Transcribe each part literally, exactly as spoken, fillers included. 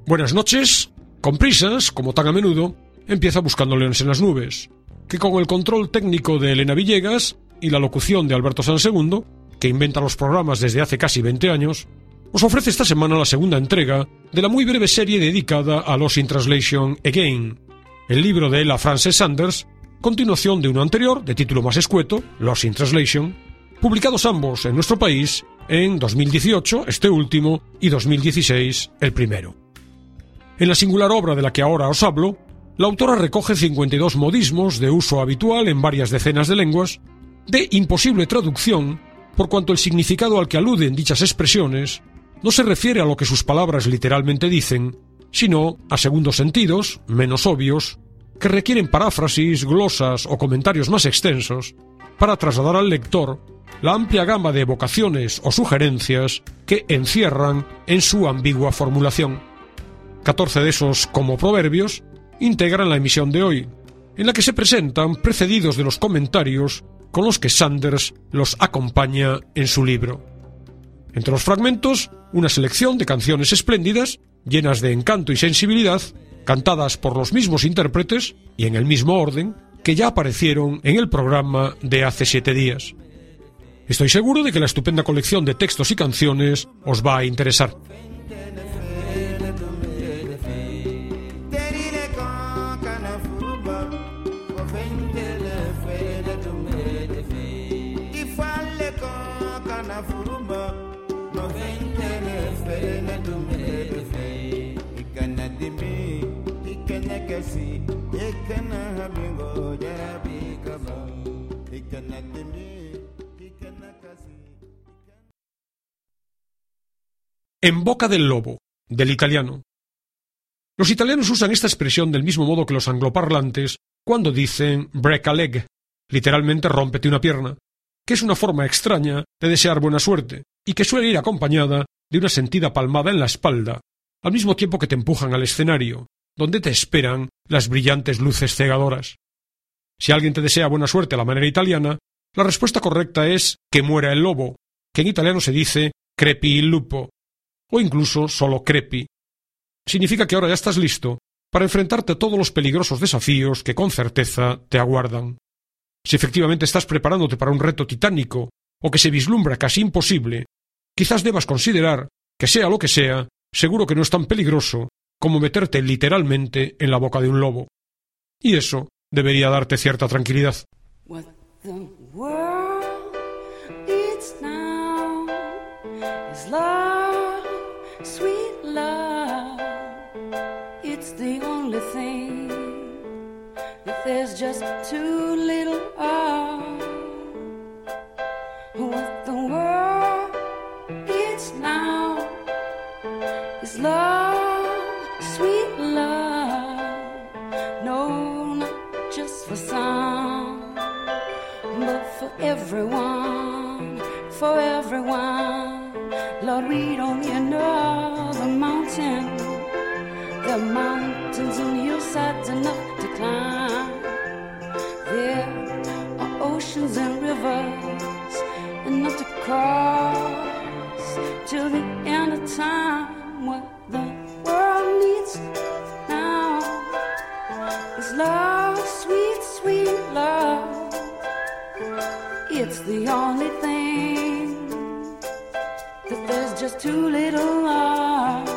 Buenas noches. Con prisas, como tan a menudo, empieza Buscando Leones en las Nubes, que con el control técnico de Elena Villegas y la locución de Alberto Sansegundo, que inventa los programas desde hace casi veinte años, os ofrece esta semana la segunda entrega de la muy breve serie dedicada a Lost in Translation Again, el libro de Ella Frances Sanders, continuación de uno anterior, de título más escueto, Lost in Translation, publicados ambos en nuestro país en dos mil dieciocho, este último, y dos mil dieciséis, el primero. En la singular obra de la que ahora os hablo, la autora recoge cincuenta y dos modismos de uso habitual en varias decenas de lenguas, de imposible traducción, por cuanto el significado al que aluden dichas expresiones no se refiere a lo que sus palabras literalmente dicen, sino a segundos sentidos, menos obvios, que requieren paráfrasis, glosas o comentarios más extensos, para trasladar al lector la amplia gama de evocaciones o sugerencias que encierran en su ambigua formulación. Catorce de esos como proverbios integran la emisión de hoy, en la que se presentan precedidos de los comentarios con los que Sanders los acompaña en su libro. Entre los fragmentos, una selección de canciones espléndidas, llenas de encanto y sensibilidad, cantadas por los mismos intérpretes y en el mismo orden que ya aparecieron en el programa de hace siete días. Estoy seguro de que la estupenda colección de textos y canciones os va a interesar. En boca del lobo, del italiano. Los italianos usan esta expresión del mismo modo que los angloparlantes cuando dicen break a leg, literalmente rómpete una pierna, que es una forma extraña de desear buena suerte y que suele ir acompañada de una sentida palmada en la espalda, al mismo tiempo que te empujan al escenario, donde te esperan las brillantes luces cegadoras. Si alguien te desea buena suerte a la manera italiana, la respuesta correcta es que muera el lobo, que en italiano se dice crepi il lupo, o incluso solo crepi. Significa que ahora ya estás listo para enfrentarte a todos los peligrosos desafíos que con certeza te aguardan. Si efectivamente estás preparándote para un reto titánico o que se vislumbra casi imposible, quizás debas considerar que sea lo que sea, seguro que no es tan peligroso como meterte literalmente en la boca de un lobo. Y eso debería darte cierta tranquilidad. What the world needs now is love, sweet love. It's the only thing that there's just too little of. What the world needs now is love, sweet love. No, not just for some, but for everyone, for everyone. Lord, we don't need another mountain. The mountains and hillsides enough to climb. There are oceans and rivers enough to cross till the end of time. What the world needs now is love, sweet, sweet love. It's the only thing that there's just too little of.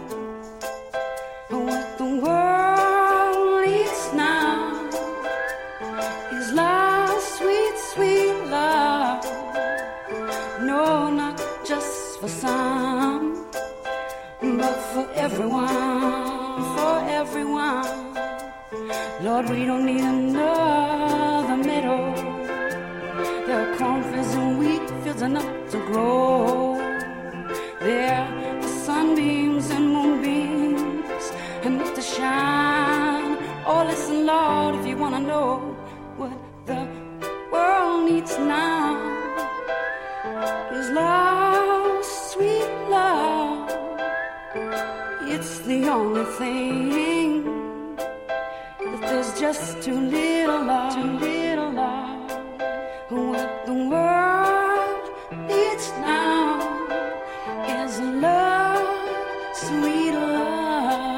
What the world needs now is love, sweet, sweet love. No, not just for some, but for everyone, for everyone. Lord, we don't need another meadow. There are cornfields and wheat fields enough to grow. There are sunbeams and moonbeams enough to shine. Oh, listen, Lord, if you want to know what the world needs now is love, sweet love. It's the only thing that there's just too little of, too little of. What the world needs now is love, sweet love.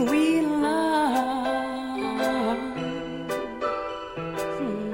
we love. Hmm.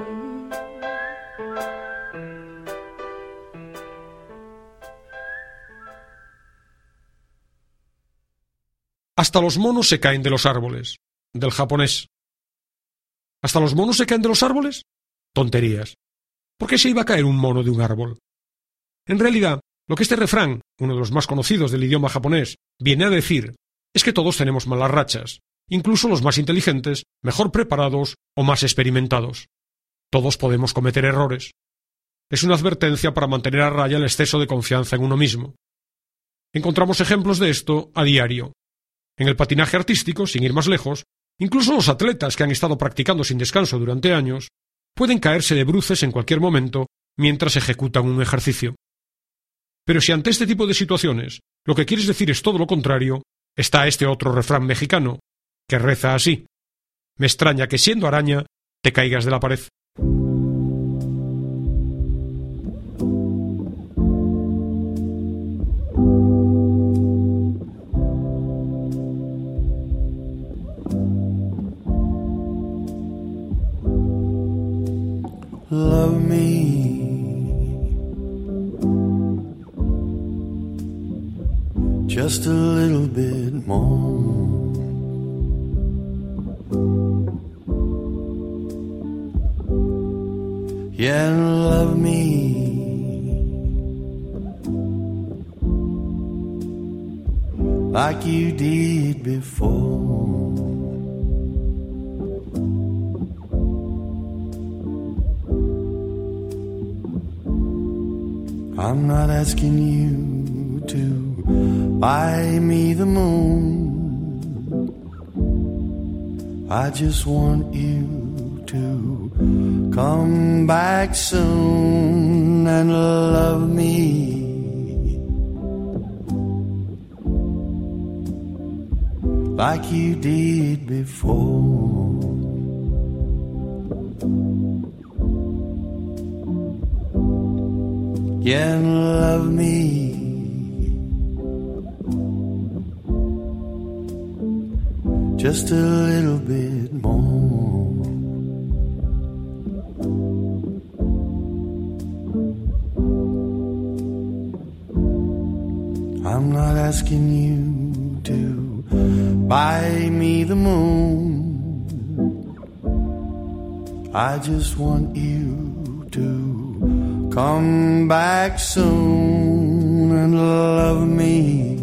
Hasta los monos se caen de los árboles. Del japonés. ¿Hasta los monos se caen de los árboles? Tonterías. ¿Por qué se iba a caer un mono de un árbol? En realidad, lo que este refrán, uno de los más conocidos del idioma japonés, viene a decir es que todos tenemos malas rachas, incluso los más inteligentes, mejor preparados o más experimentados. Todos podemos cometer errores. Es una advertencia para mantener a raya el exceso de confianza en uno mismo. Encontramos ejemplos de esto a diario. En el patinaje artístico, sin ir más lejos, incluso los atletas que han estado practicando sin descanso durante años pueden caerse de bruces en cualquier momento mientras ejecutan un ejercicio. Pero si ante este tipo de situaciones lo que quieres decir es todo lo contrario, está este otro refrán mexicano, que reza así: me extraña que siendo araña te caigas de la pared. Love me just a little bit more. Yeah, love me like you did before. I'm not asking you to buy me the moon. I just want you to come back soon and love me like you did before. Yeah, and love me just a little bit more. I'm not asking you to buy me the moon. I just want you to come back soon and love me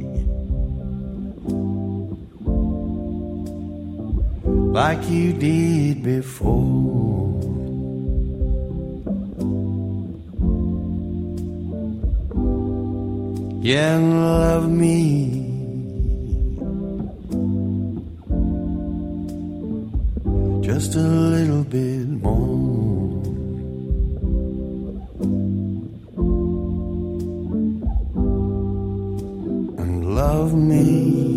like you did before. Yeah, and love me just a little bit more. Love me.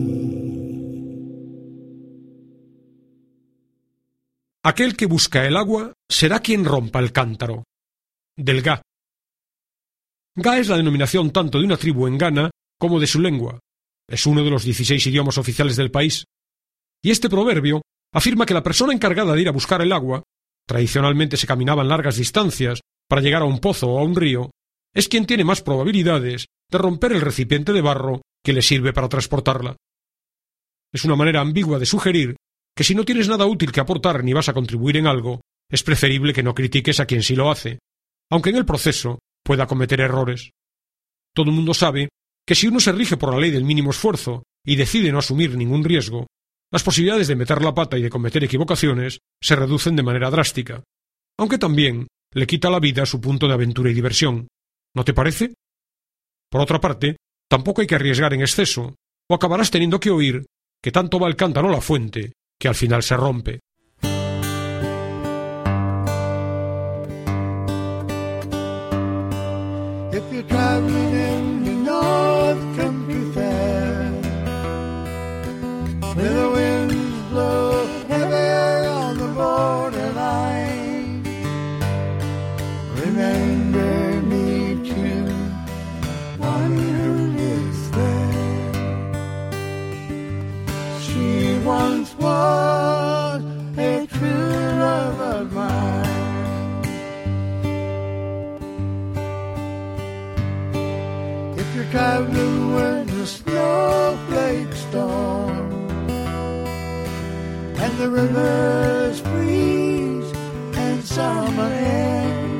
Aquel que busca el agua será quien rompa el cántaro. Del Ga. Ga es la denominación tanto de una tribu en Ghana como de su lengua. Es uno de los dieciséis idiomas oficiales del país. Y este proverbio afirma que la persona encargada de ir a buscar el agua, tradicionalmente se caminaban largas distancias para llegar a un pozo o a un río, es quien tiene más probabilidades de romper el recipiente de barro que le sirve para transportarla. Es una manera ambigua de sugerir que si no tienes nada útil que aportar ni vas a contribuir en algo, es preferible que no critiques a quien sí lo hace, aunque en el proceso pueda cometer errores. Todo el mundo sabe que si uno se rige por la ley del mínimo esfuerzo y decide no asumir ningún riesgo, las posibilidades de meter la pata y de cometer equivocaciones se reducen de manera drástica, aunque también le quita la vida su punto de aventura y diversión. ¿No te parece? Por otra parte, tampoco hay que arriesgar en exceso, o acabarás teniendo que oír que tanto va el cántaro a la fuente, que al final se rompe. If you're traveling in the North Country Fair, where the winds blow heavier on the borderline, remember me to one who lives there. once was a true love of mine. If you're traveling with a snowflake storm and the rivers freeze and summer ends,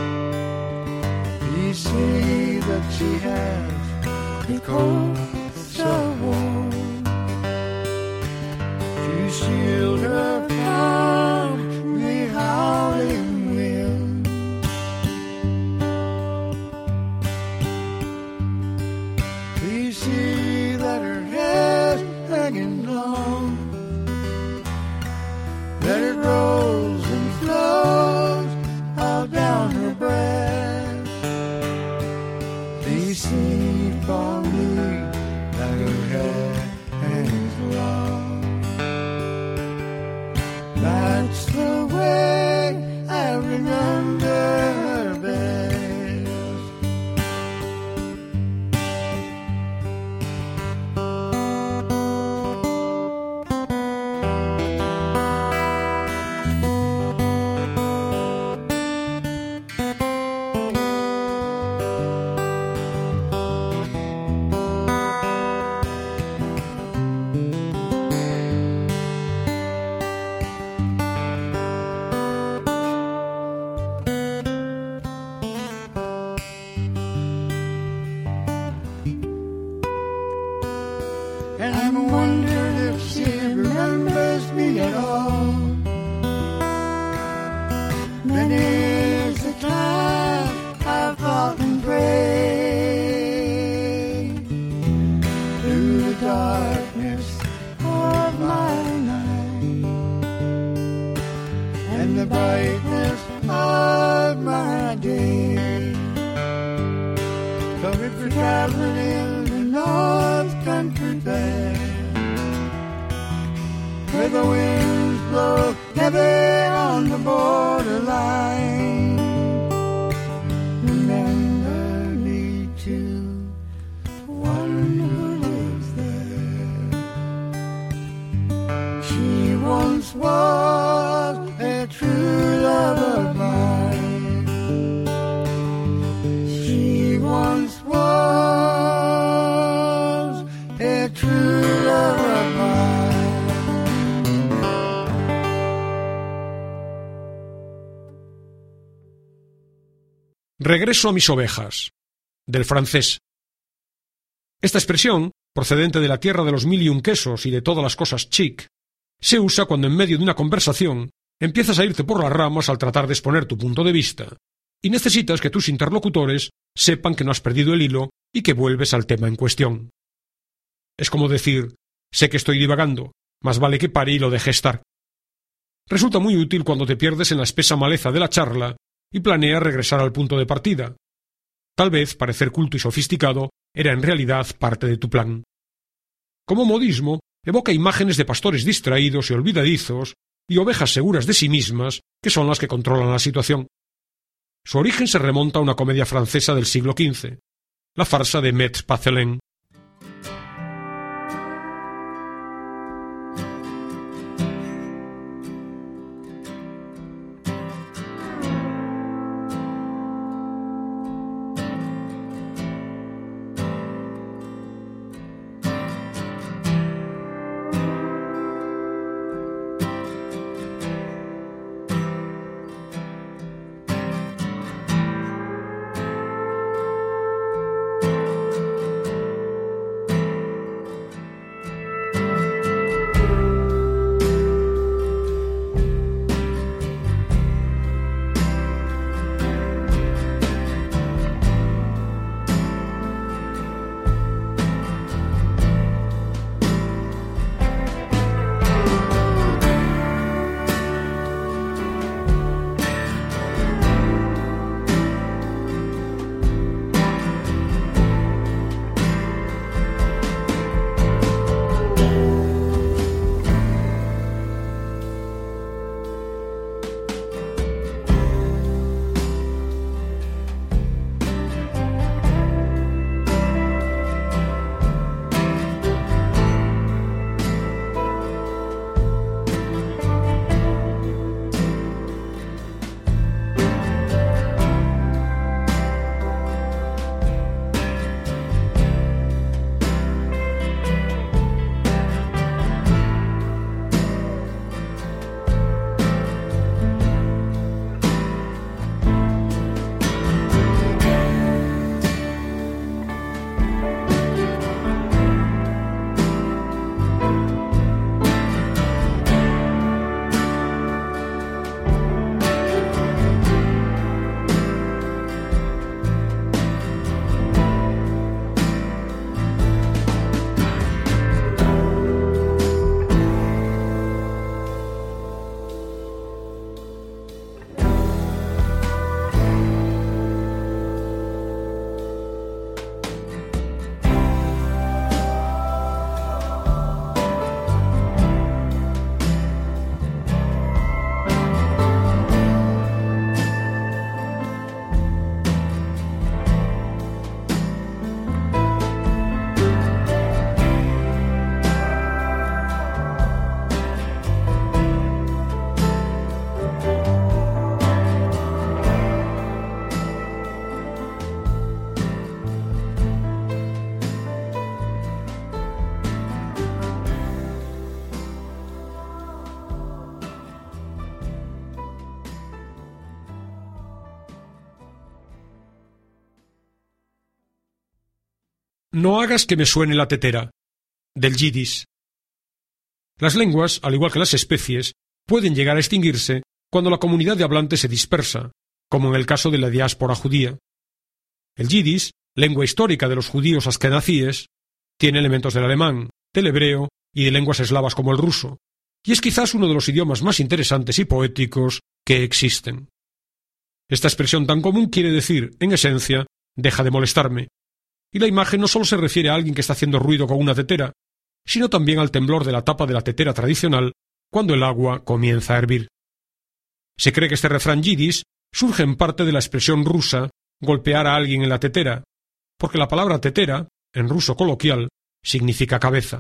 you see that she has a coat so warm to shield her from the howling wind. You see that her hair's hanging long, that it rolls and flows all down her breast. You see for me that her hair hangs long. That's the way I remember her best. And I'm wondering if she remembers me at all. Many's the time I've fought and prayed through the darkness of my night and the brightness of my day. So if you're traveling in the North Country Fair, where the winds blow heavy on the borderline, remember me to one who lives there. She once was a true love of mine. She once was a true love of mine. Regreso a mis ovejas, del francés. Esta expresión, procedente de la tierra de los mil y un quesos y de todas las cosas chic, se usa cuando en medio de una conversación empiezas a irte por las ramas al tratar de exponer tu punto de vista, y necesitas que tus interlocutores sepan que no has perdido el hilo y que vuelves al tema en cuestión. Es como decir, sé que estoy divagando, más vale que pare y lo deje estar. Resulta muy útil cuando te pierdes en la espesa maleza de la charla y planeas regresar al punto de partida. Tal vez parecer culto y sofisticado era en realidad parte de tu plan. Como modismo, evoca imágenes de pastores distraídos y olvidadizos y ovejas seguras de sí mismas que son las que controlan la situación. Su origen se remonta a una comedia francesa del siglo quince, la farsa de Maître Pathelin. No hagas que me suene la tetera, del yidis. Las lenguas, al igual que las especies, pueden llegar a extinguirse cuando la comunidad de hablantes se dispersa, como en el caso de la diáspora judía. El yidis, lengua histórica de los judíos askenazíes, tiene elementos del alemán, del hebreo y de lenguas eslavas como el ruso, y es quizás uno de los idiomas más interesantes y poéticos que existen. Esta expresión tan común quiere decir, en esencia, deja de molestarme, y la imagen no solo se refiere a alguien que está haciendo ruido con una tetera, sino también al temblor de la tapa de la tetera tradicional cuando el agua comienza a hervir. Se cree que este refrán yidis surge en parte de la expresión rusa golpear a alguien en la tetera, porque la palabra tetera, en ruso coloquial, significa cabeza.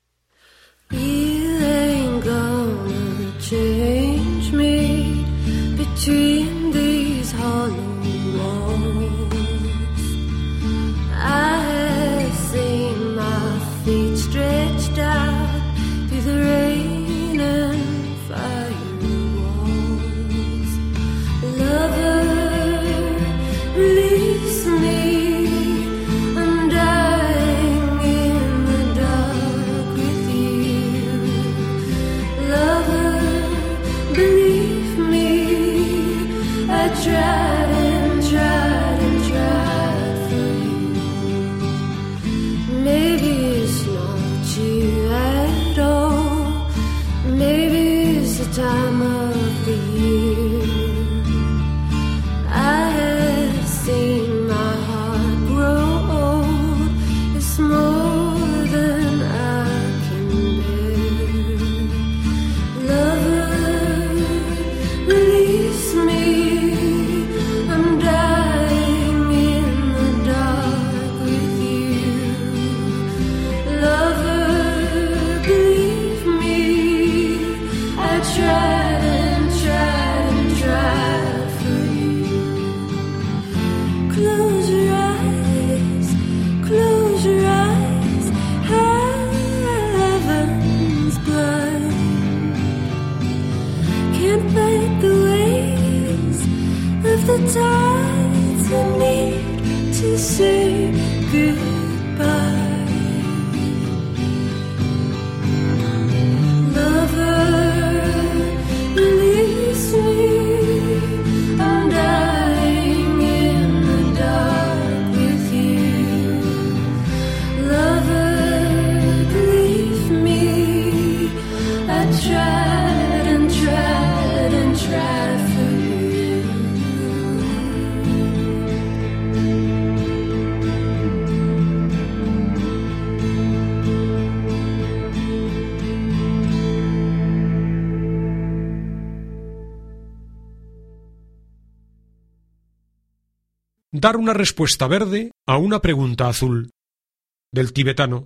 Dar una respuesta verde a una pregunta azul. Del tibetano.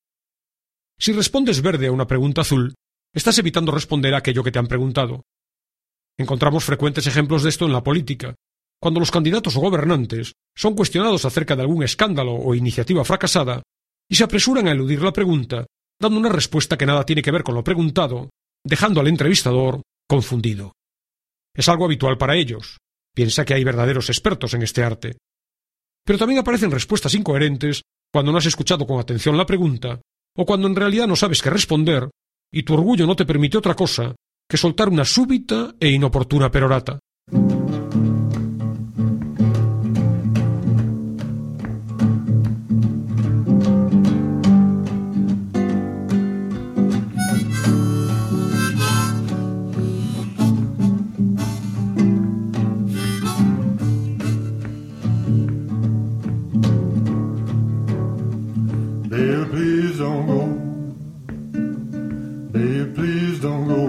Si respondes verde a una pregunta azul, estás evitando responder a aquello que te han preguntado. Encontramos frecuentes ejemplos de esto en la política, cuando los candidatos o gobernantes son cuestionados acerca de algún escándalo o iniciativa fracasada y se apresuran a eludir la pregunta, dando una respuesta que nada tiene que ver con lo preguntado, dejando al entrevistador confundido. Es algo habitual para ellos. Piensa que hay verdaderos expertos en este arte. Pero también aparecen respuestas incoherentes cuando no has escuchado con atención la pregunta o cuando en realidad no sabes qué responder y tu orgullo no te permite otra cosa que soltar una súbita e inoportuna perorata. Baby, please don't go. Baby, please don't go.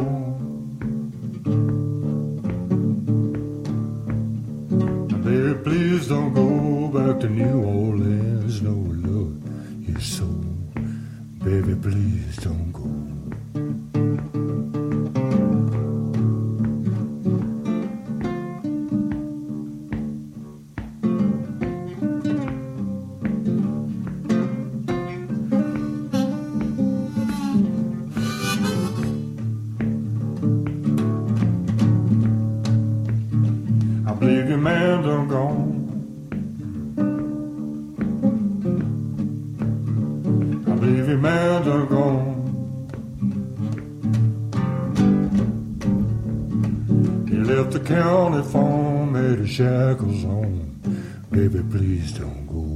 Baby, please don't go back to New Orleans. No love your soul. Baby, please don't go. Leave your man done gone. left the county farm, had the shackles on. Baby, please don't go.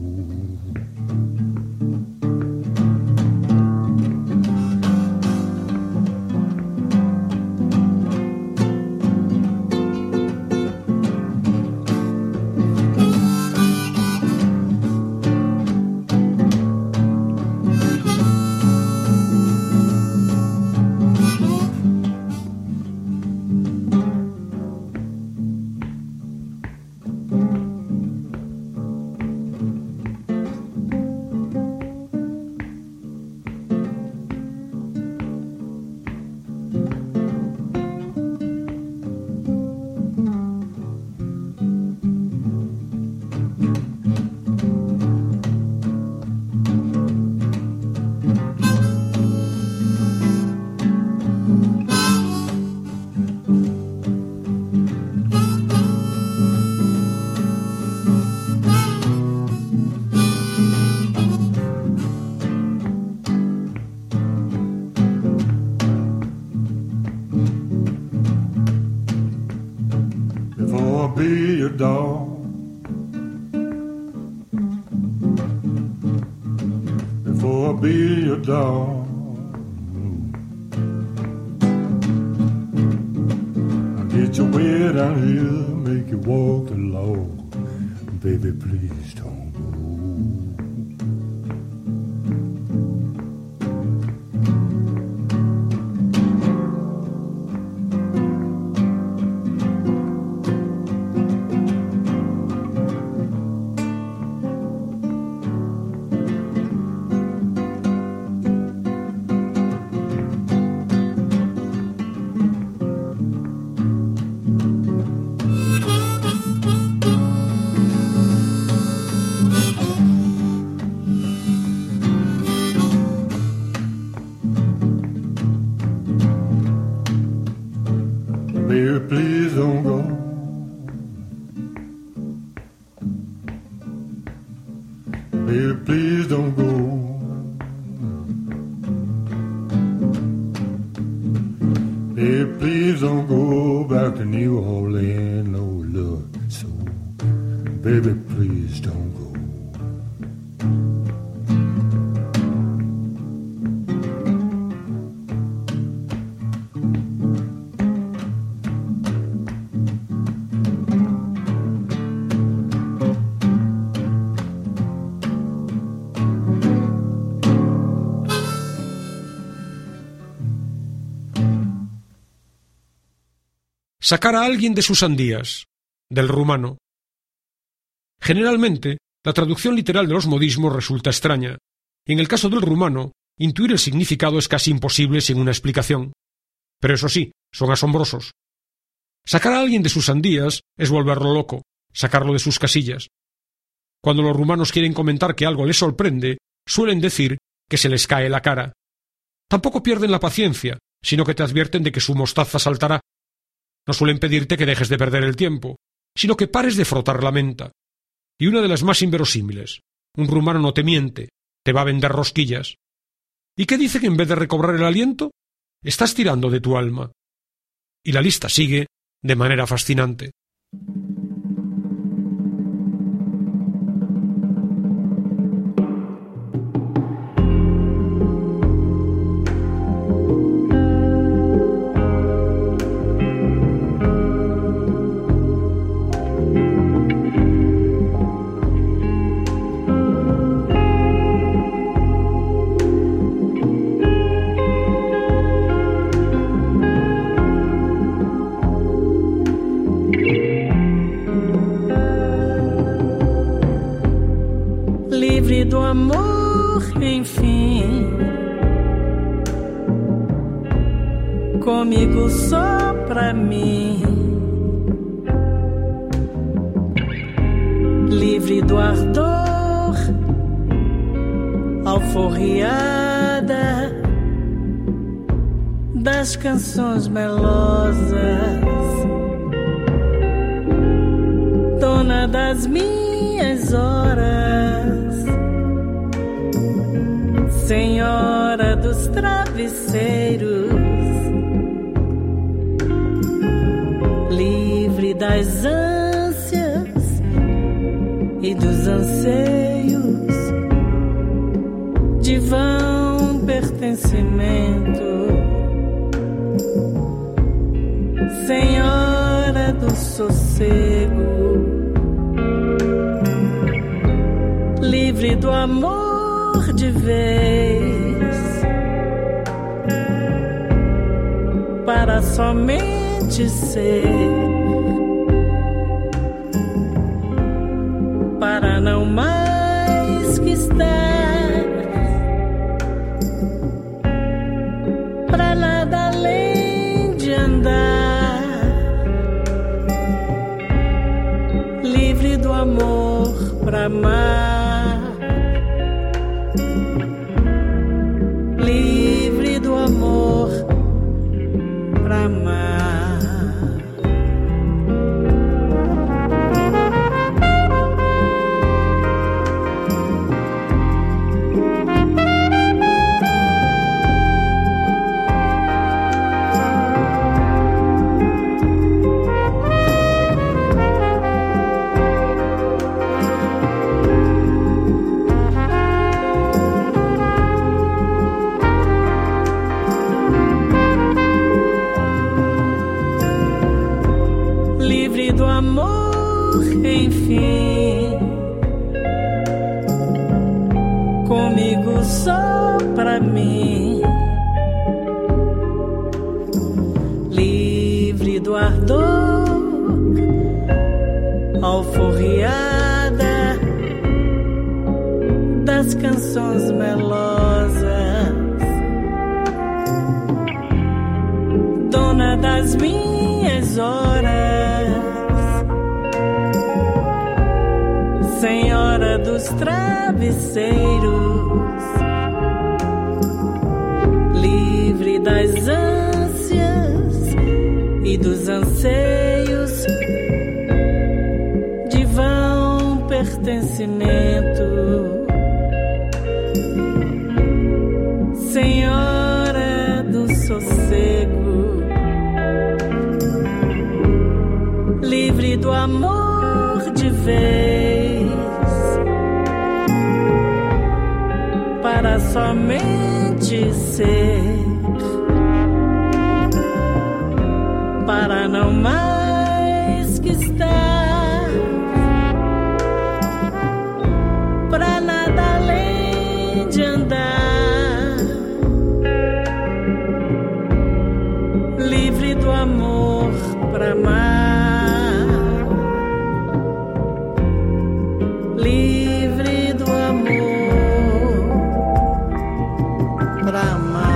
Be your dog. Before I be your dog, I'll get your way down here, make you walk the log. Baby, please don't go. Baby, please don't go. Baby, please don't go. Baby, please don't go back to New Orleans, no love. So, baby, please don't go. Sacar a alguien de sus sandías, del rumano. Generalmente, la traducción literal de los modismos resulta extraña, y en el caso del rumano, intuir el significado es casi imposible sin una explicación. Pero eso sí, son asombrosos. Sacar a alguien de sus sandías es volverlo loco, sacarlo de sus casillas. Cuando los rumanos quieren comentar que algo les sorprende, suelen decir que se les cae la cara. Tampoco pierden la paciencia, sino que te advierten de que su mostaza saltará. No suelen pedirte que dejes de perder el tiempo, sino que pares de frotar la menta. Y una de las más inverosímiles, un rumano no te miente, te va a vender rosquillas. ¿Y qué dice que en vez de recobrar el aliento, estás tirando de tu alma? Y la lista sigue de manera fascinante. Livre do amor, enfim, comigo só pra mim. Livre do ardor, alforriada das canções melosas, dona das minhas horas, senhora dos travesseiros, das ânsias e dos anseios de vão pertencimento, Senhora do sossego, livre do amor de vez, para somente ser, para não mais que estar, para nada além de andar, livre do amor para amar, livre do amor para amar. Enfim, comigo só pra mim, livre do ardor, alforriada das canções melosas, dona das minhas horas, Senhora dos travesseiros, livre das ânsias e dos anseios de vão pertencimento, Senhora do sossego, livre do amor de vez, para somente ser, para não mais que estar, para nada além de andar, livre do amor para amar, livre do amor pra amar.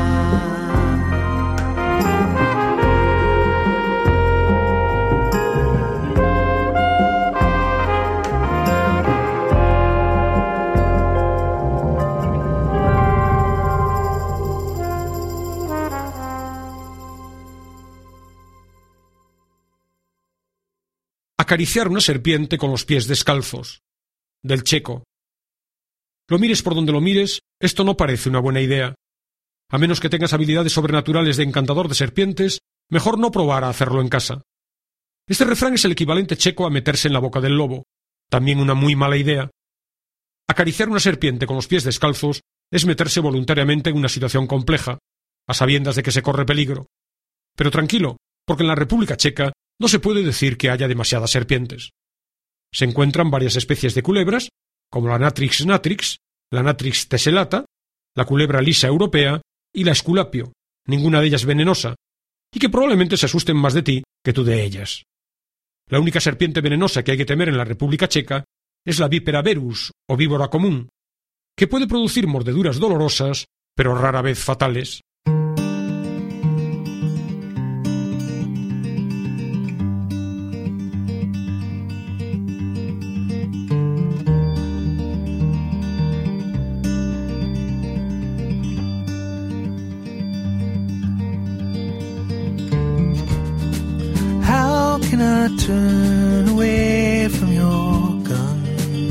Acariciar una serpiente con los pies descalzos, del Checo. Lo mires por donde lo mires, esto no parece una buena idea. A menos que tengas habilidades sobrenaturales de encantador de serpientes, mejor no probar a hacerlo en casa. Este refrán es el equivalente checo a meterse en la boca del lobo, también una muy mala idea. Acariciar una serpiente con los pies descalzos es meterse voluntariamente en una situación compleja, a sabiendas de que se corre peligro. Pero tranquilo, porque en la República Checa no se puede decir que haya demasiadas serpientes. Se encuentran varias especies de culebras, como la Natrix natrix, la Natrix tessellata, la culebra lisa europea y la Esculapio, ninguna de ellas venenosa, y que probablemente se asusten más de ti que tú de ellas. La única serpiente venenosa que hay que temer en la República Checa es la Vipera verus, o víbora común, que puede producir mordeduras dolorosas, pero rara vez fatales. How can I turn away from your gun?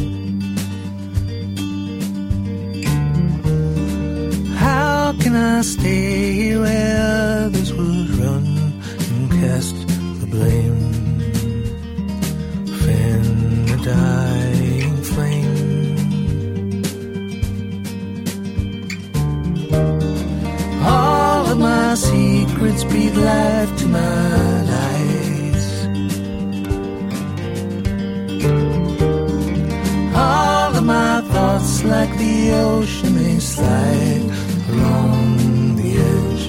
How can I stay where others would run and cast the blame? breeze breathe life to my lies. All of my thoughts like the ocean, they slide along the edge,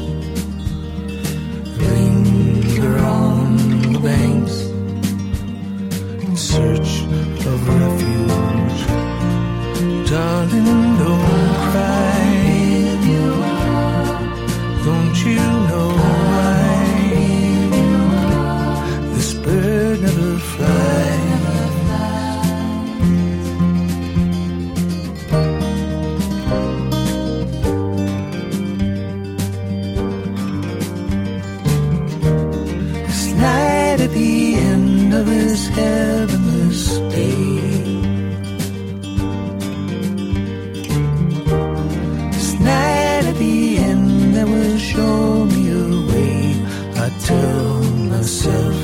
linger on the banks in search of refuge. Darling, don't cry. Don't you know why this bird never flies? This night at the end of this heavenless day, this night at the end that will show me a way. I tell myself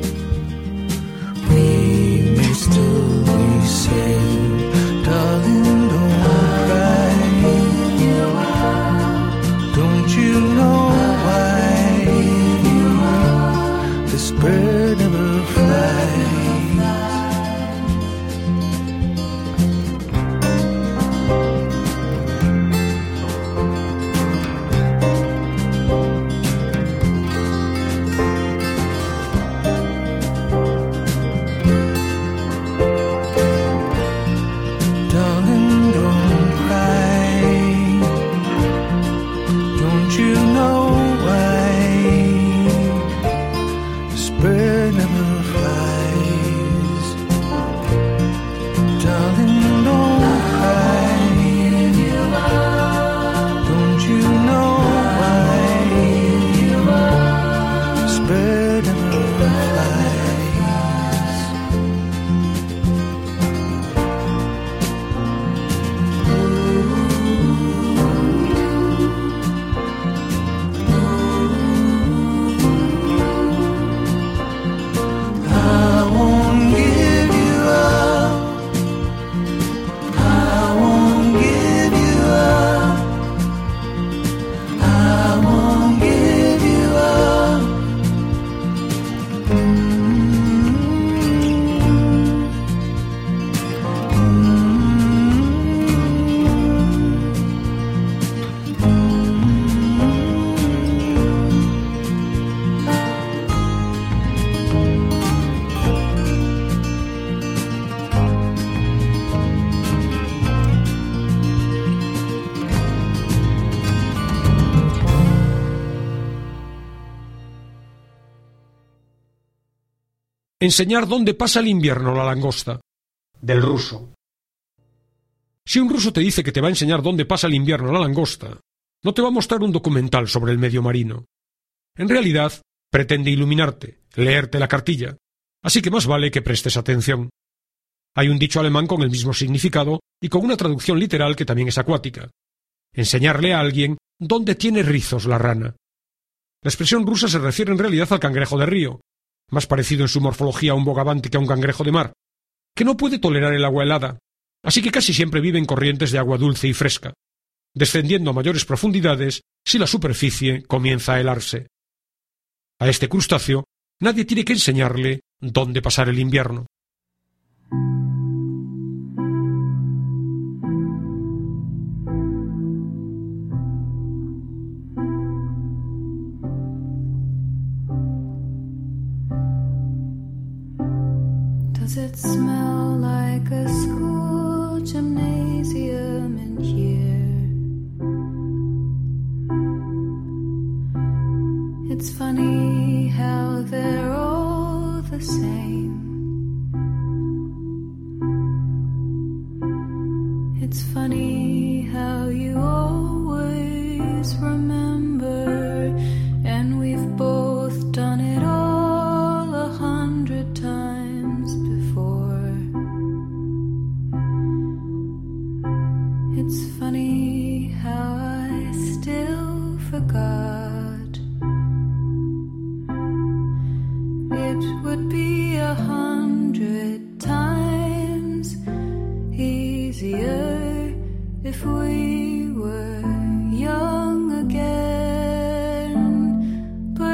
we may still be saved. Darling, don't cry. Don't you know why this bird never flies? Enseñar dónde pasa el invierno la langosta. Del ruso. Si un ruso te dice que te va a enseñar dónde pasa el invierno la langosta, no te va a mostrar un documental sobre el medio marino. En realidad, pretende iluminarte, leerte la cartilla, así que más vale que prestes atención. Hay un dicho alemán con el mismo significado y con una traducción literal que también es acuática. Enseñarle a alguien dónde tiene rizos la rana. La expresión rusa se refiere en realidad al cangrejo de río, más parecido en su morfología a un bogavante que a un cangrejo de mar, que no puede tolerar el agua helada, así que casi siempre vive en corrientes de agua dulce y fresca, descendiendo a mayores profundidades si la superficie comienza a helarse. A este crustáceo nadie tiene que enseñarle dónde pasar el invierno. Does it smell like a school gymnasium in here? It's funny how they're all the same. It's funny how you always remember, and we've both done it all a hundred times before. It's funny how I still forgot. It would be a hundred times easier if we were young again, but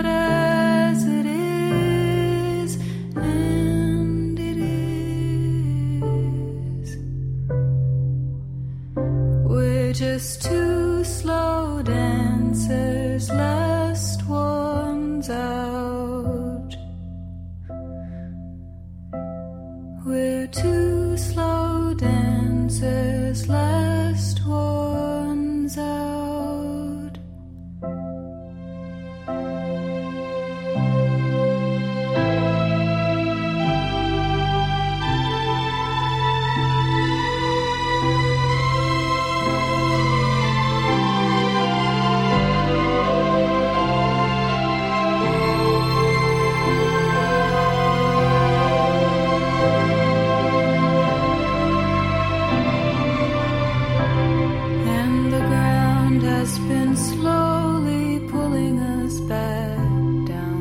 comes back down.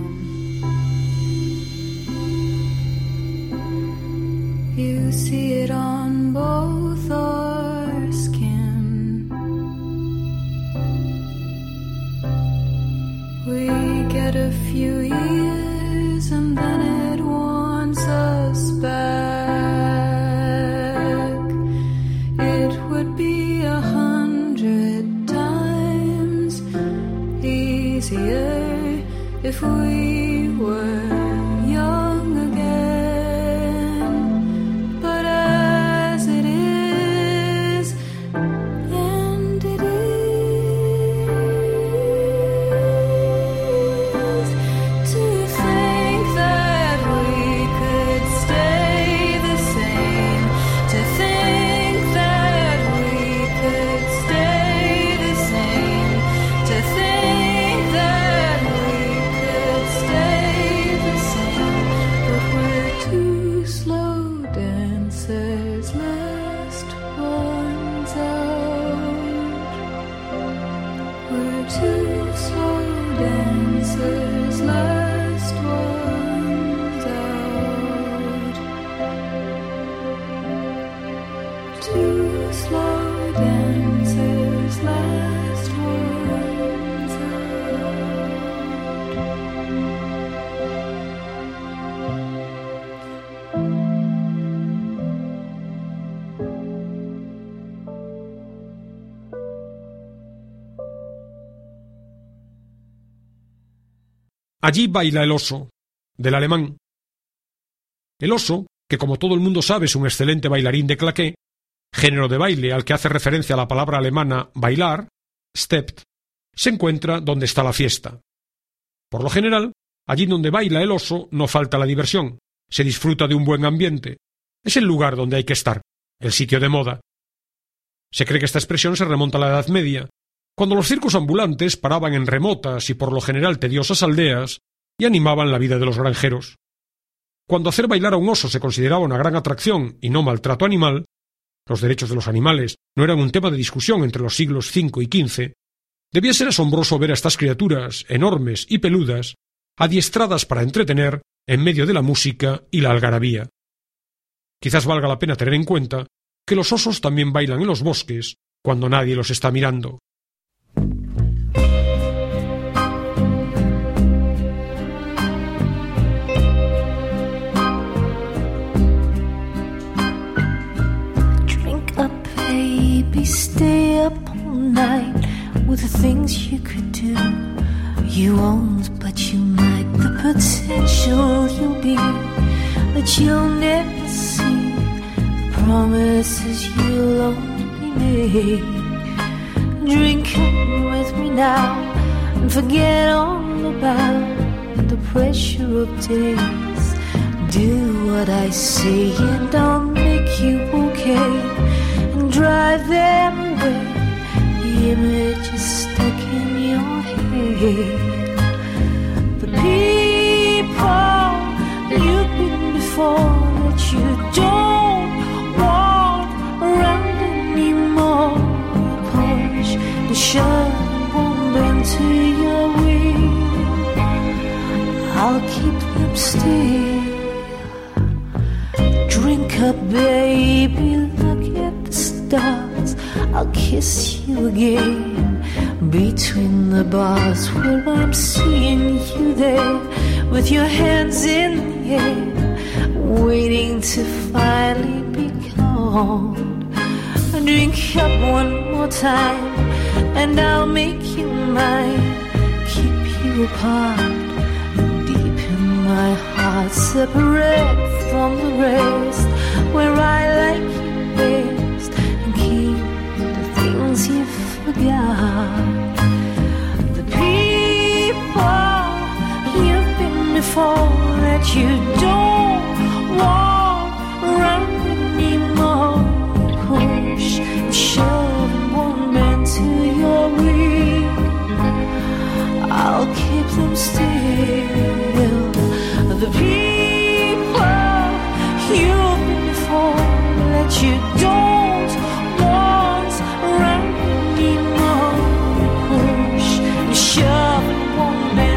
You see it on both our skin. We get a few years and then it wants us back. It would be a hundred times easier if we were young again. But as it is, and it is, to think that we could stay the same, to think that we could stay the same, to think that we could stay the same. But we're two slow dancers, last ones out. We're two slow dancers, last ones out. Two slow dancers, last ones out. Allí baila el oso, del alemán. El oso, que como todo el mundo sabe es un excelente bailarín de claqué, género de baile al que hace referencia la palabra alemana bailar, stepped, se encuentra donde está la fiesta. Por lo general, allí donde baila el oso no falta la diversión, se disfruta de un buen ambiente. Es el lugar donde hay que estar, el sitio de moda. Se cree que esta expresión se remonta a la Edad Media, cuando los circos ambulantes paraban en remotas y por lo general tediosas aldeas y animaban la vida de los granjeros. Cuando hacer bailar a un oso se consideraba una gran atracción y no maltrato animal, los derechos de los animales no eran un tema de discusión entre los siglos cinco y quince, debía ser asombroso ver a estas criaturas, enormes y peludas, adiestradas para entretener en medio de la música y la algarabía. Quizás valga la pena tener en cuenta que los osos también bailan en los bosques cuando nadie los está mirando. Stay up all night with the things you could do. You won't, but you might. The potential you'll be, but you'll never see. The promises you'll only make. Drink up with me now and forget all about the pressure of days. Do what I say and I'll make you okay. Drive them away. The image is stuck in your head. The people you've been before that you don't want around anymore. Push and shove and won't bend to your will. I'll keep them still. Drink up, baby, look at the stars. I'll kiss you again between the bars where I'm seeing you there with your hands in the air, waiting to finally be called. Drink up one more time and I'll make you mine. Keep you apart, deep in my heart, separate from the rest, where I like you best, and keep the things you forgot. The people you've been before that you don't want around anymore. Push and shove and won't bend to your will. I'll keep them still. The people you've been before that you don't want around anymore. Push and shove and won't bend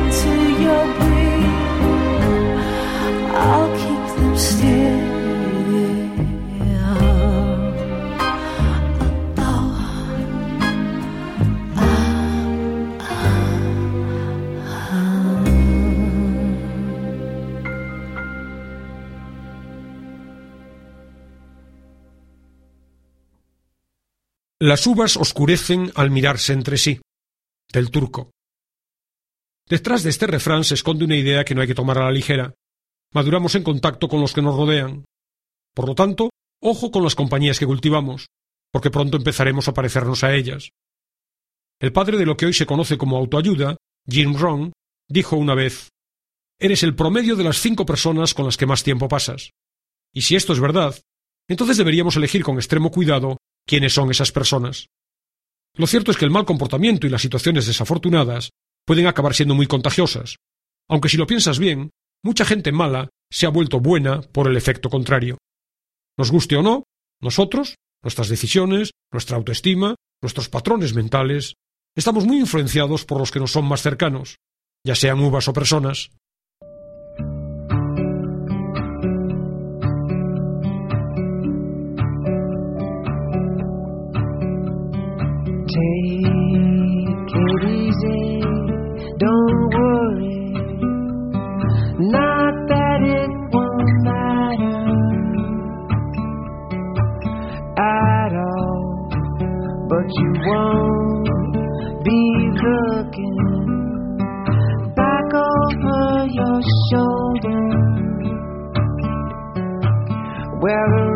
Las uvas oscurecen al mirarse entre sí, del Turco. Detrás de este refrán se esconde una idea que no hay que tomar a la ligera. Maduramos en contacto con los que nos rodean. Por lo tanto, ojo con las compañías que cultivamos, porque pronto empezaremos a parecernos a ellas. El padre de lo que hoy se conoce como autoayuda, Jim Rohn, dijo una vez: «Eres el promedio de las cinco personas con las que más tiempo pasas». Y si esto es verdad, entonces deberíamos elegir con extremo cuidado quiénes son esas personas. Lo cierto es que el mal comportamiento y las situaciones desafortunadas pueden acabar siendo muy contagiosas, aunque si lo piensas bien, mucha gente mala se ha vuelto buena por el efecto contrario. Nos guste o no, nosotros, nuestras decisiones, nuestra autoestima, nuestros patrones mentales, estamos muy influenciados por los que nos son más cercanos, ya sean uvas o personas. Take it easy, don't worry, not that it won't matter at all, but you won't be looking back over your shoulder where a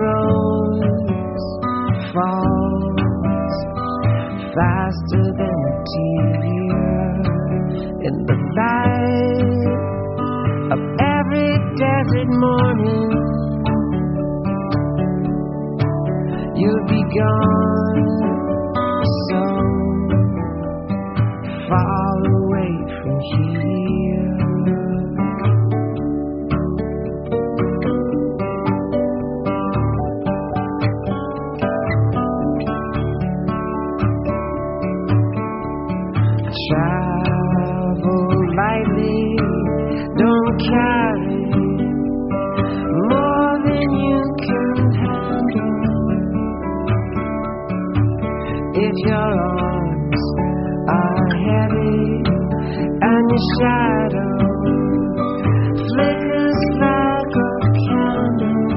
rose falls faster than a tear in the light of every desert morning. You'll be gone so far away from here. Travel lightly, don't carry more than you can handle. If your arms are heavy and your shadow flickers like a candle,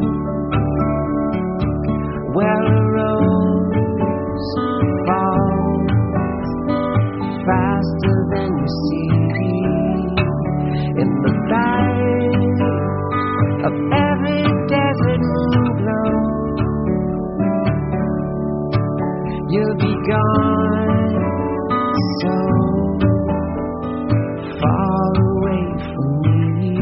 where a rose falls faster than you see in the light of every desert moon glow. You'll be gone so far away from me.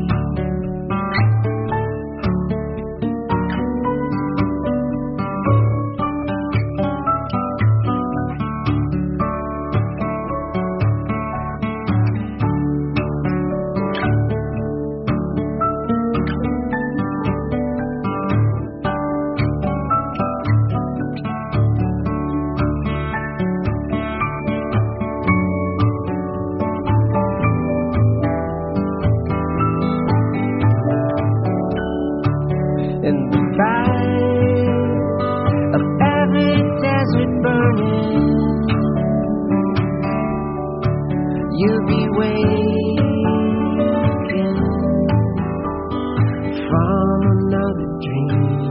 In the light of every desert burning, you'll be waking from another dream.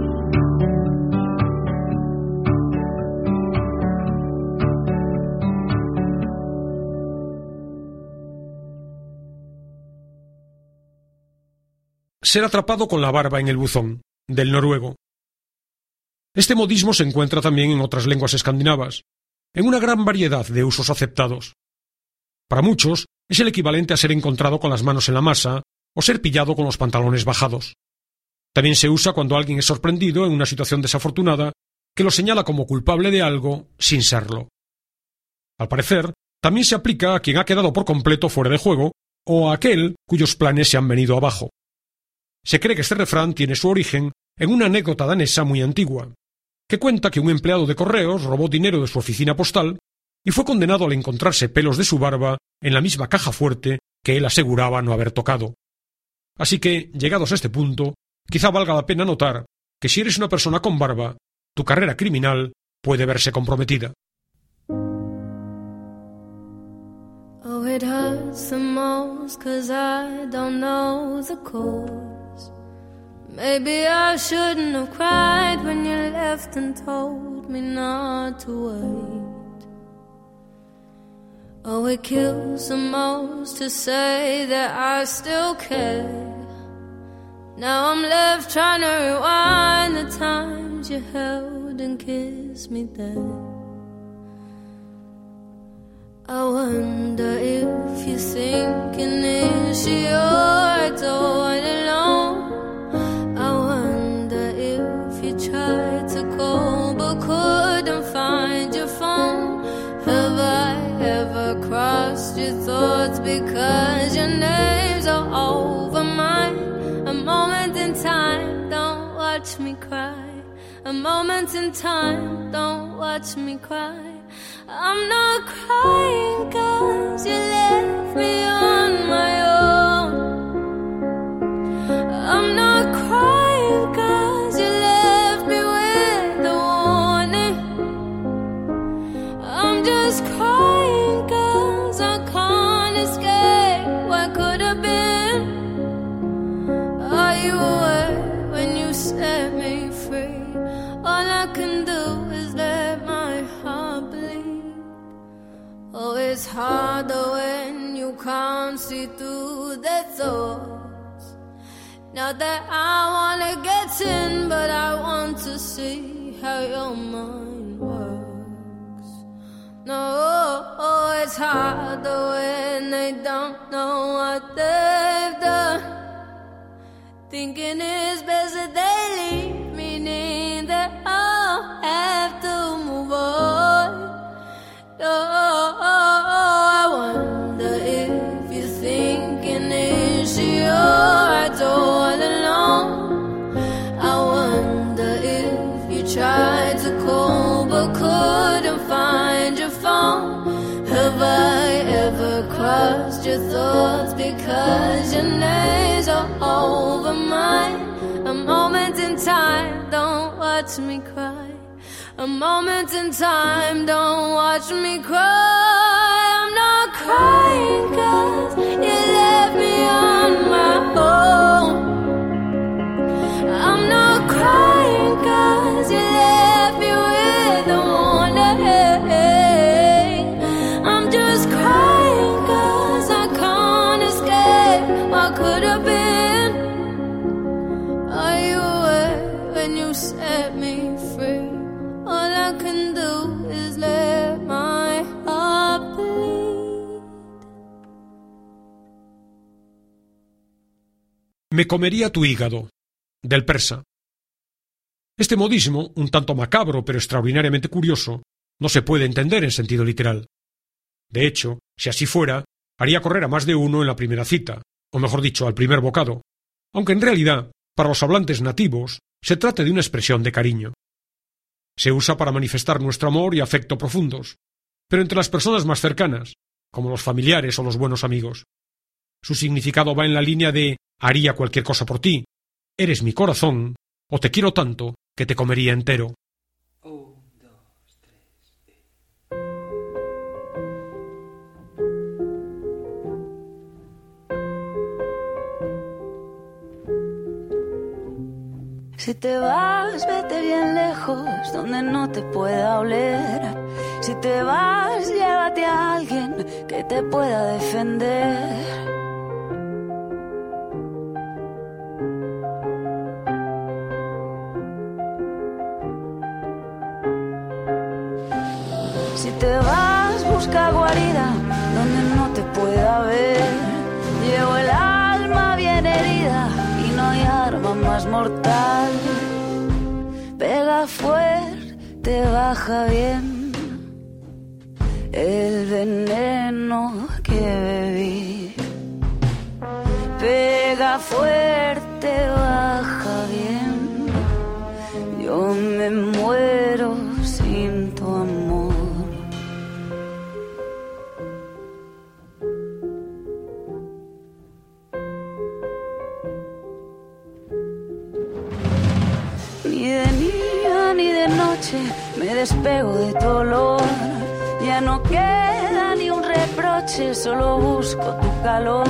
Ser atrapado con la barba en el buzón, del noruego. Este modismo se encuentra también en otras lenguas escandinavas, en una gran variedad de usos aceptados. Para muchos, es el equivalente a ser encontrado con las manos en la masa o ser pillado con los pantalones bajados. También se usa cuando alguien es sorprendido en una situación desafortunada que lo señala como culpable de algo sin serlo. Al parecer, también se aplica a quien ha quedado por completo fuera de juego o a aquel cuyos planes se han venido abajo. Se cree que este refrán tiene su origen en una anécdota danesa muy antigua, que cuenta que un empleado de correos robó dinero de su oficina postal y fue condenado al encontrarse pelos de su barba en la misma caja fuerte que él aseguraba no haber tocado. Así que, llegados a este punto, quizá valga la pena notar que si eres una persona con barba, tu carrera criminal puede verse comprometida. Oh, it hurts the most 'cause I don't know the cause. Maybe I shouldn't have cried when you left and told told me not to wait. Oh, it kills the most to say that I still care. Now I'm left trying to rewind the times you held and kissed me there. I wonder if you're thinking, is she yours all alone? I wonder if you tried to call but couldn't find your phone. Have I ever crossed your thoughts because your names are over mine? A moment in time, don't watch me cry. A moment in time, don't watch me cry. I'm not crying cause you left me on my own. I'm not crying cause you left me with a warning. I'm just crying cause I can't escape what could have been. Are you aware when you set me free? All I can do is let my heart bleed. Oh, it's harder when you can't see through their thoughts. Not that I wanna get in, but I want to see how your mind works. No, oh, it's harder when they don't know what they've done. Thinking it's best that they leave, meaning that I'll have to move on. Oh, I wonder if you're thinking, is she yours all alone? I wonder if you tried to call but couldn't find your phone. Have I ever crossed your thoughts because your names are over mine? A moment in time, don't watch me cry. A moment in time, don't watch me cry. I'm not crying cause you left me on my own. I'm not crying cause you left me with a warning. I'm just crying cause I can't escape what could have been. Are you aware when you set me free? All I can do is let my heart bleed. Me comería tu hígado, del persa. Este modismo, un tanto macabro pero extraordinariamente curioso, no se puede entender en sentido literal. De hecho, si así fuera, haría correr a más de uno en la primera cita, o mejor dicho, al primer bocado, aunque en realidad, para los hablantes nativos, se trata de una expresión de cariño. Se usa para manifestar nuestro amor y afecto profundos, pero entre las personas más cercanas, como los familiares o los buenos amigos. Su significado va en la línea de haría cualquier cosa por ti, eres mi corazón, o te quiero tanto que te comería entero. Si te vas, vete bien lejos, donde no te pueda oler. Si te vas, llévate a alguien que te pueda defender. Si te vas, busca guarida, donde no te pueda ver. Llevo el alma bien herida y no hay arma más mortal. Pega fuerte, baja bien el veneno que bebí. Pega fuerte, baja bien. Yo me muero sin tu amor. Ni de día ni de noche me despego de tu olor. Ya no queda ni un reproche, solo busco tu calor.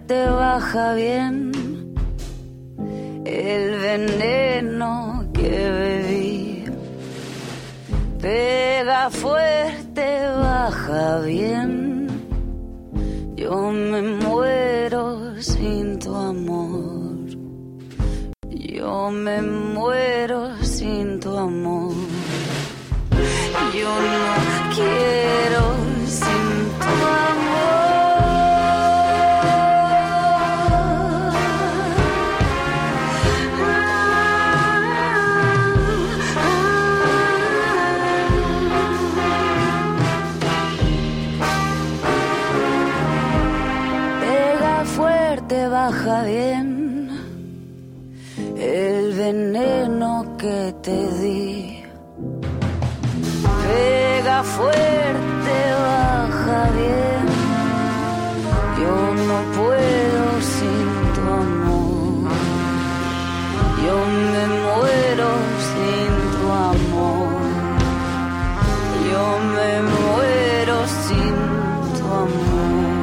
fuerte baja bien el veneno que bebí. Pega fuerte, baja bien. Yo me muero sin tu amor. Yo me muero sin tu amor. Yo no quiero sin tu amor. Pega fuerte, baja bien el veneno que te di. Pega fuerte, baja bien. Yo no puedo sin tu amor. Yo me muero sin tu amor. Yo me muero sin tu amor.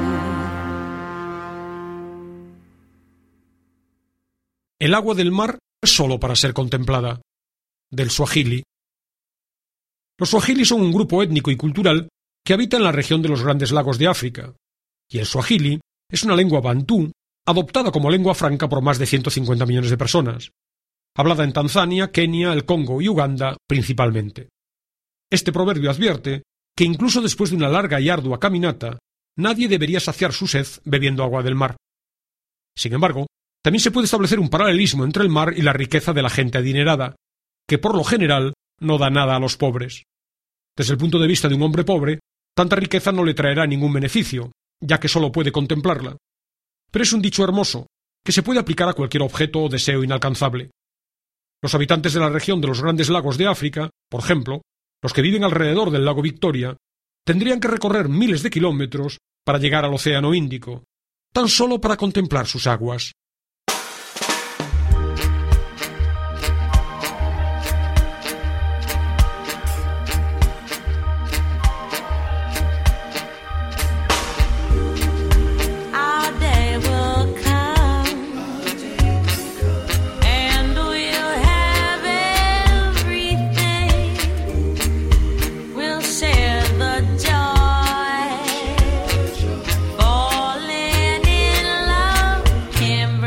El agua del mar no es solo para ser contemplada. Del Swahili. Los Swahili son un grupo étnico y cultural que habita en la región de los Grandes Lagos de África, y el Swahili es una lengua bantú adoptada como lengua franca por más de ciento cincuenta millones de personas, hablada en Tanzania, Kenia, el Congo y Uganda principalmente. Este proverbio advierte que incluso después de una larga y ardua caminata, nadie debería saciar su sed bebiendo agua del mar. Sin embargo, también se puede establecer un paralelismo entre el mar y la riqueza de la gente adinerada, que por lo general no da nada a los pobres. Desde el punto de vista de un hombre pobre, tanta riqueza no le traerá ningún beneficio, ya que solo puede contemplarla. Pero es un dicho hermoso, que se puede aplicar a cualquier objeto o deseo inalcanzable. Los habitantes de la región de los Grandes Lagos de África, por ejemplo, los que viven alrededor del lago Victoria, tendrían que recorrer miles de kilómetros para llegar al Océano Índico, tan solo para contemplar sus aguas. Falling in love can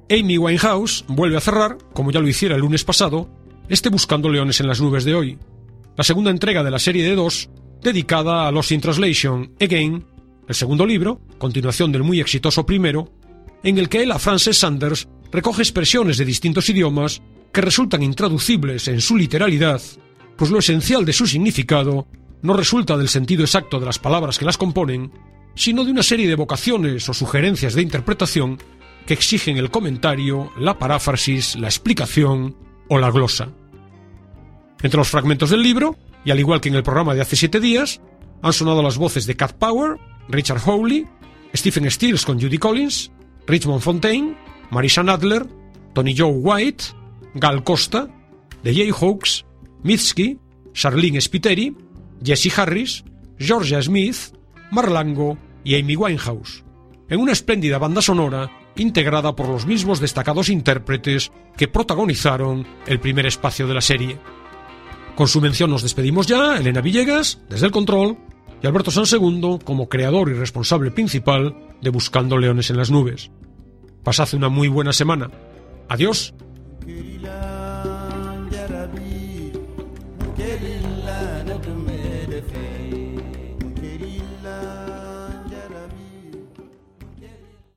Amy Winehouse vuelve a cerrar, como ya lo hiciera el lunes pasado, este Buscando Leones en las Nubes de hoy, la segunda entrega de la serie de dos, dedicada a Lost in Translation Again, el segundo libro, continuación del muy exitoso primero, en el que Ella Frances Sanders recoge expresiones de distintos idiomas que resultan intraducibles en su literalidad, pues lo esencial de su significado no resulta del sentido exacto de las palabras que las componen, sino de una serie de evocaciones o sugerencias de interpretación que exigen el comentario, la paráfrasis, la explicación o la glosa. Entre los fragmentos del libro, y al igual que en el programa de hace siete días, han sonado las voces de Cat Power, Richard Hawley, Stephen Stills con Judy Collins, Richmond Fontaine, Marisa Nadler, Tony Joe White, Gal Costa, The Jayhawks, Mitski, Charlene Spiteri, Jesse Harris, Georgia Smith, Marlango y Amy Winehouse, en una espléndida banda sonora integrada por los mismos destacados intérpretes que protagonizaron el primer espacio de la serie. Con su mención nos despedimos ya, Elena Villegas, desde el control, y Alberto Sansegundo como creador y responsable principal de Buscando Leones en las Nubes. Pasad una muy buena semana. Adiós.